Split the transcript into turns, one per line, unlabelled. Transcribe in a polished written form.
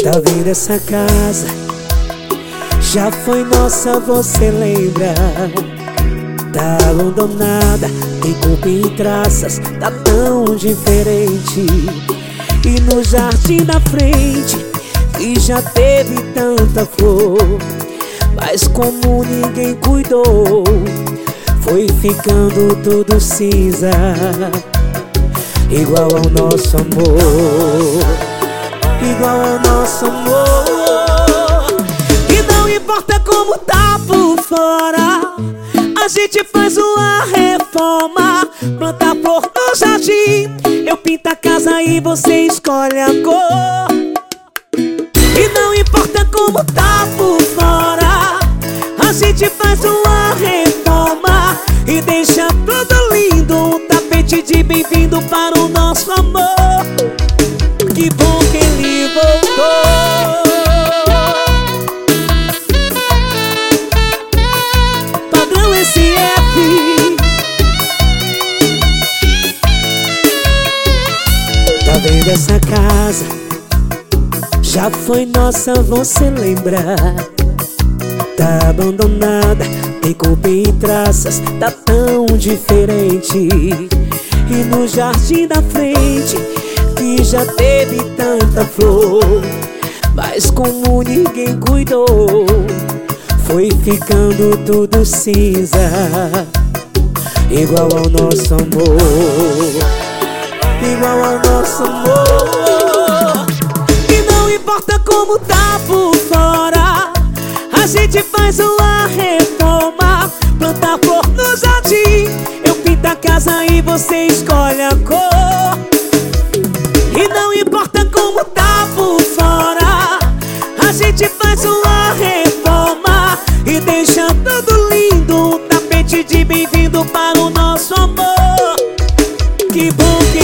Tá vendo essa casa? Já foi nossa, você lembra? Tá abandonada, tem cupim e traças, tá tão diferente. E no jardim da frente, que já teve tanta flor, mas como ninguém cuidou, foi ficando tudo cinza, igual ao nosso amor, igual ao nosso amor. E não importa como tá por fora, a gente faz uma reforma, planta flor no jardim, eu pinto a casa e você escolhe a cor. E não importa como tá por fora, a gente faz uma reforma e deixa tudo lindo, um tapete de bem-vindo para o nosso amor. Que bom que ele voltou. Padrão SF. Tá vendo essa casa? Já foi nossa, você lembra? Tá abandonada, tem cupim e traças, tá tão diferente. E no jardim da frente, que já teve tanta flor, mas como ninguém cuidou, foi ficando tudo cinza, igual ao nosso amor, igual ao nosso amor. E não importa como tá por fora, a gente faz uma reforma, planta flor no jardim, eu pinto a casa e você escolhe a cor. E não importa como tá por fora, a gente faz uma reforma e deixa tudo lindo, um tapete de bem-vindo para o nosso amor. Que bom que